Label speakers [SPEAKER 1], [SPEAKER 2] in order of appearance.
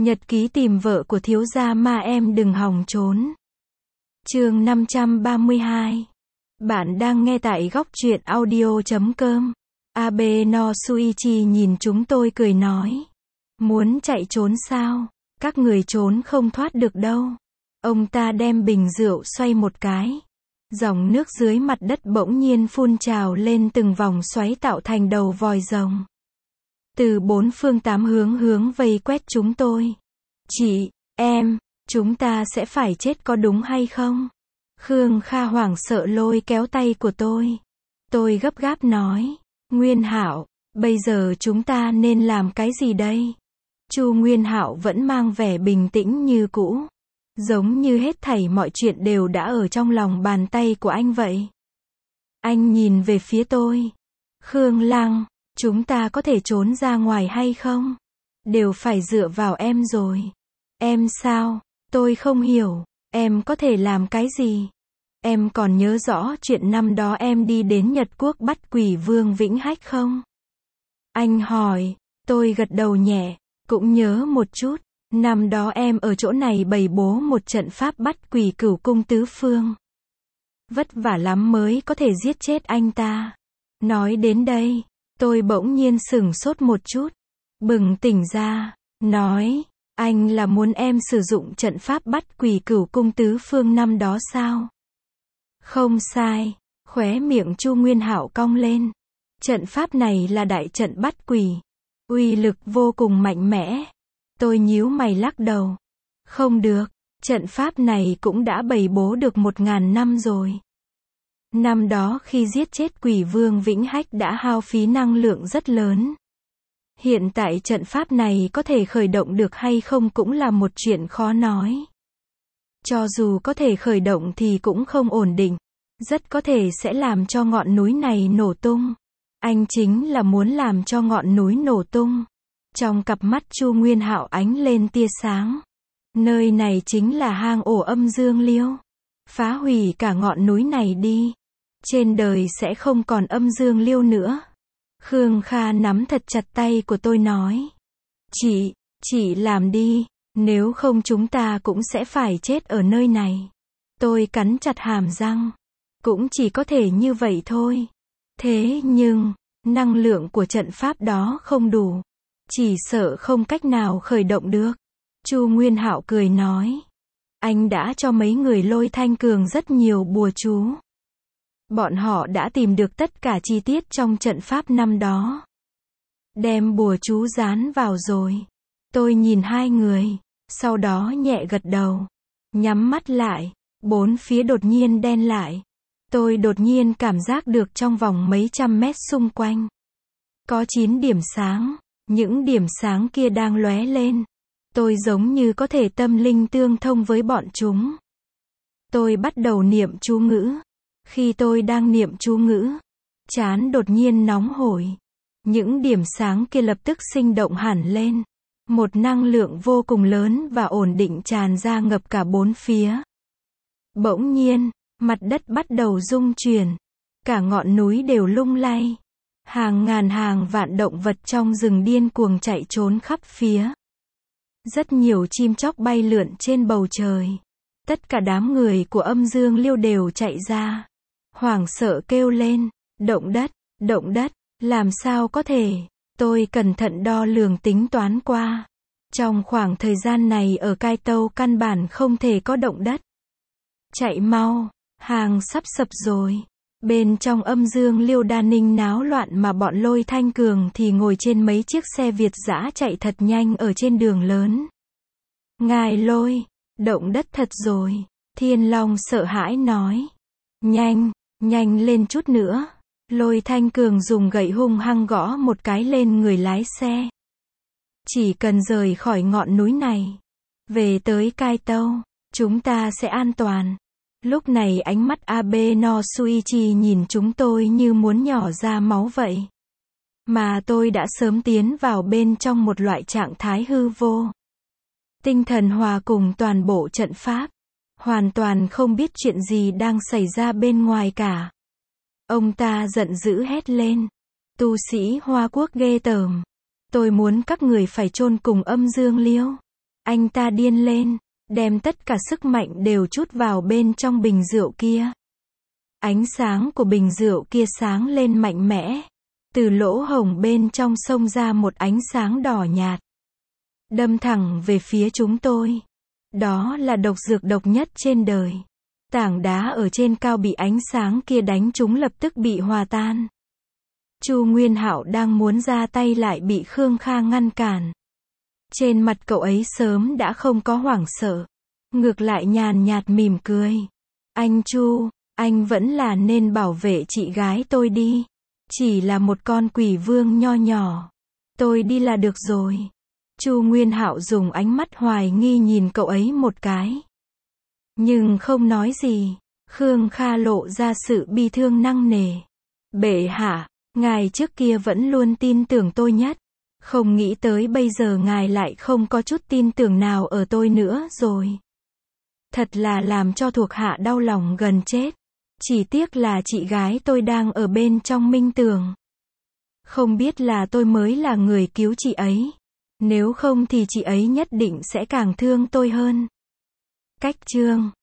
[SPEAKER 1] Nhật ký tìm vợ của thiếu gia ma em đừng hòng trốn. Chương 532. Bạn đang nghe tại góc truyện audio.com. Abe no Suichi nhìn chúng tôi cười nói. Muốn chạy trốn sao? Các người trốn không thoát được đâu. Ông ta đem bình rượu xoay một cái. Dòng nước dưới mặt đất bỗng nhiên phun trào lên từng vòng xoáy tạo thành đầu vòi rồng. Từ bốn phương tám hướng vây quét chúng tôi. Chị, em, chúng ta sẽ phải chết có đúng hay không? Khương Kha hoảng sợ lôi kéo tay của tôi. Tôi gấp gáp nói. Nguyên Hạo, bây giờ chúng ta nên làm cái gì đây? Chu Nguyên Hạo vẫn mang vẻ bình tĩnh như cũ. Giống như hết thảy mọi chuyện đều đã ở trong lòng bàn tay của anh vậy. Anh nhìn về phía tôi. Khương Lăng, chúng ta có thể trốn ra ngoài hay không? Đều phải dựa vào em rồi. Em sao? Tôi không hiểu. Em có thể làm cái gì? Em còn nhớ rõ chuyện năm đó em đi đến Nhật Quốc bắt quỷ vương Vĩnh Hách không? Anh hỏi. Tôi gật đầu nhẹ. Cũng nhớ một chút. Năm đó em ở chỗ này bày bố một trận pháp bắt quỷ Cửu Cung tứ phương. Vất vả lắm mới có thể giết chết anh ta. Nói đến đây, tôi bỗng nhiên sửng sốt một chút. Bừng tỉnh ra, nói, anh là muốn em sử dụng trận pháp bắt quỷ Cửu Cung tứ phương năm đó sao? Không sai, khóe miệng Chu Nguyên Hạo cong lên. Trận pháp này là đại trận bắt quỷ. Uy lực vô cùng mạnh mẽ. Tôi nhíu mày lắc đầu. Không được, trận pháp này cũng đã bày bố được 1000 năm rồi. Năm đó khi giết chết quỷ vương Vĩnh Hách đã hao phí năng lượng rất lớn. Hiện tại trận pháp này có thể khởi động được hay không cũng là một chuyện khó nói. Cho dù có thể khởi động thì cũng không ổn định. Rất có thể sẽ làm cho ngọn núi này nổ tung. Anh chính là muốn làm cho ngọn núi nổ tung. Trong cặp mắt Chu Nguyên Hạo ánh lên tia sáng. Nơi này chính là hang ổ âm dương liêu. Phá hủy cả ngọn núi này đi. Trên đời sẽ không còn âm dương liêu nữa. Khương Kha nắm thật chặt tay của tôi nói. Chị làm đi. Nếu không chúng ta cũng sẽ phải chết ở nơi này. Tôi cắn chặt hàm răng. Cũng chỉ có thể như vậy thôi. Thế nhưng, năng lượng của trận pháp đó không đủ. Chỉ sợ không cách nào khởi động được. Chu Nguyên Hạo cười nói. Anh đã cho mấy người Lôi Thanh Cường rất nhiều bùa chú. Bọn họ đã tìm được tất cả chi tiết trong trận pháp năm đó. Đem bùa chú dán vào rồi. Tôi nhìn hai người. Sau đó nhẹ gật đầu. Nhắm mắt lại. Bốn phía đột nhiên đen lại. Tôi đột nhiên cảm giác được trong vòng mấy trăm mét xung quanh. Có 9 điểm sáng. Những điểm sáng kia đang lóe lên. Tôi giống như có thể tâm linh tương thông với bọn chúng. Tôi bắt đầu niệm chú ngữ. Khi tôi đang niệm chú ngữ, trán đột nhiên nóng hổi. Những điểm sáng kia lập tức sinh động hẳn lên. Một năng lượng vô cùng lớn và ổn định tràn ra ngập cả bốn phía. Bỗng nhiên, mặt đất bắt đầu rung chuyển. Cả ngọn núi đều lung lay. Hàng ngàn hàng vạn động vật trong rừng điên cuồng chạy trốn khắp phía. Rất nhiều chim chóc bay lượn trên bầu trời. Tất cả đám người của âm dương liêu đều chạy ra. Hoảng sợ kêu lên. Động đất, làm sao có thể? Tôi cẩn thận đo lường tính toán qua. Trong khoảng thời gian này ở Cai Tâu căn bản không thể có động đất. Chạy mau, hàng sắp sập rồi. Bên trong âm dương liêu đa ninh náo loạn mà bọn Lôi Thanh Cường thì ngồi trên mấy chiếc xe Việt dã chạy thật nhanh ở trên đường lớn. Ngài Lôi, động đất thật rồi. Thiên Long sợ hãi nói. Nhanh lên chút nữa. Lôi Thanh Cường dùng gậy hung hăng gõ một cái lên người lái xe. Chỉ cần rời khỏi ngọn núi này. Về tới Cai Tâu, chúng ta sẽ an toàn. Lúc này ánh mắt Abe no Suichi nhìn chúng tôi như muốn nhỏ ra máu vậy. Mà tôi đã sớm tiến vào bên trong một loại trạng thái hư vô. Tinh thần hòa cùng toàn bộ trận pháp. Hoàn toàn không biết chuyện gì đang xảy ra bên ngoài cả. Ông ta giận dữ hét lên. Tu sĩ Hoa Quốc ghê tởm. Tôi muốn các người phải chôn cùng âm dương liêu. Anh ta điên lên, đem tất cả sức mạnh đều trút vào bên trong bình rượu kia. Ánh sáng của bình rượu kia sáng lên mạnh mẽ. Từ lỗ hổng bên trong xông ra một ánh sáng đỏ nhạt. Đâm thẳng về phía chúng tôi. Đó là độc dược độc nhất trên đời. Tảng đá ở trên cao bị ánh sáng kia đánh trúng lập tức bị hòa tan. Chu Nguyên Hạo đang muốn ra tay lại bị Khương Kha ngăn cản. Trên mặt cậu ấy sớm đã không có hoảng sợ. Ngược lại nhàn nhạt mỉm cười. Anh Chu, anh vẫn là nên bảo vệ chị gái tôi đi. Chỉ là một con quỷ vương nho nhỏ. Tôi đi là được rồi. Chu Nguyên Hạo dùng ánh mắt hoài nghi nhìn cậu ấy một cái. Nhưng không nói gì. Khương Kha lộ ra sự bi thương nặng nề. Bệ hạ, ngài trước kia vẫn luôn tin tưởng tôi nhất. Không nghĩ tới bây giờ ngài lại không có chút tin tưởng nào ở tôi nữa rồi. Thật là làm cho thuộc hạ đau lòng gần chết. Chỉ tiếc là chị gái tôi đang ở bên trong minh tường. Không biết là tôi mới là người cứu chị ấy. Nếu không thì chị ấy nhất định sẽ càng thương tôi hơn. Cách chương